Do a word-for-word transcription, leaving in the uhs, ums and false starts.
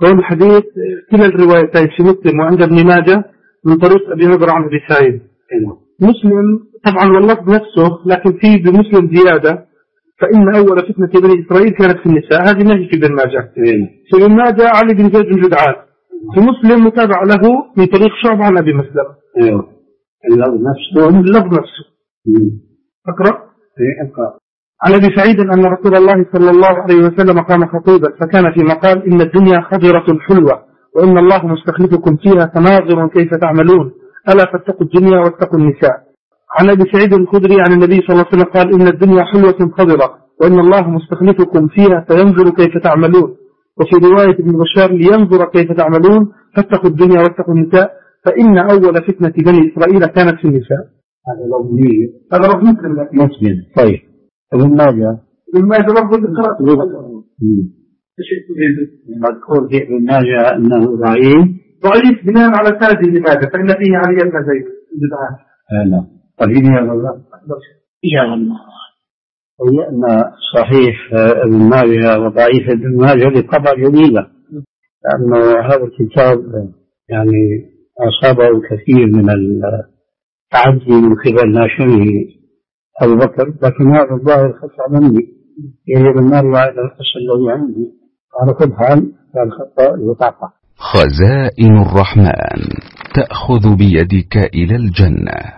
هو الحديث كلا الروايتين في مسلم وعند ابن ماجه من طريق أبي هريرة عن أبي سعيد. مسلم طبعا واللفظ نفسه، لكن فيه بمسلم زيادة، فإن أول فتنة بني إسرائيل كانت في النساء. هذه ما هي في ابن ماجه. في ابن ماجه علي بن زيد بن جدعان، في مسلم متابع له من طريق شعبة عن أبي مسلم. ايوه اللفظ نفسه. اللفظ نفسه. أقرأ. أقرأ. عن أبي سعيد أن رسول الله صلى الله عليه وسلم قام خطيبا فكان في مقال: إن الدنيا خضرة حلوة وإن الله مستخلفكم فيها فناظر كيف تعملون، ألا فاتقوا الدنيا واتقوا النساء. عن أبي سعيد الخدري عن النبي صلى الله عليه وسلم قال: إن الدنيا حلوة خضرة وإن الله مستخلفكم فيها فينظر كيف تعملون. وفي رواية ابن بشار: لينظر كيف تعملون فاتقوا الدنيا واتقوا النساء فإن أول فتنة بني إسرائيل كانت في النساء. هذا لفظي. هذا لفظ مسلم. مسلم. طيب ابن ماجه. ابن ماجه لفظ قرأت. مذكور في ابن ماجه أنه ضعيف. ضعيف بناء على سند ابن ماجه، فإن فيه علي بن زيد جدعان. لا قليل يا الله. يا الله. أن صحيح ابن ماجه وضعيف ابن ماجه لطبع جديدة، لأنه هذا الكتاب يعني أصابه كثير من التعدي من قبل ناشره أبو بكر، لكن هذا الظاهر خطأ مني. يجب أن نروي على القصة الذي عندي على كل حال الخطأ يتعقى. خزائن الرحمن تأخذ بيدك إلى الجنة.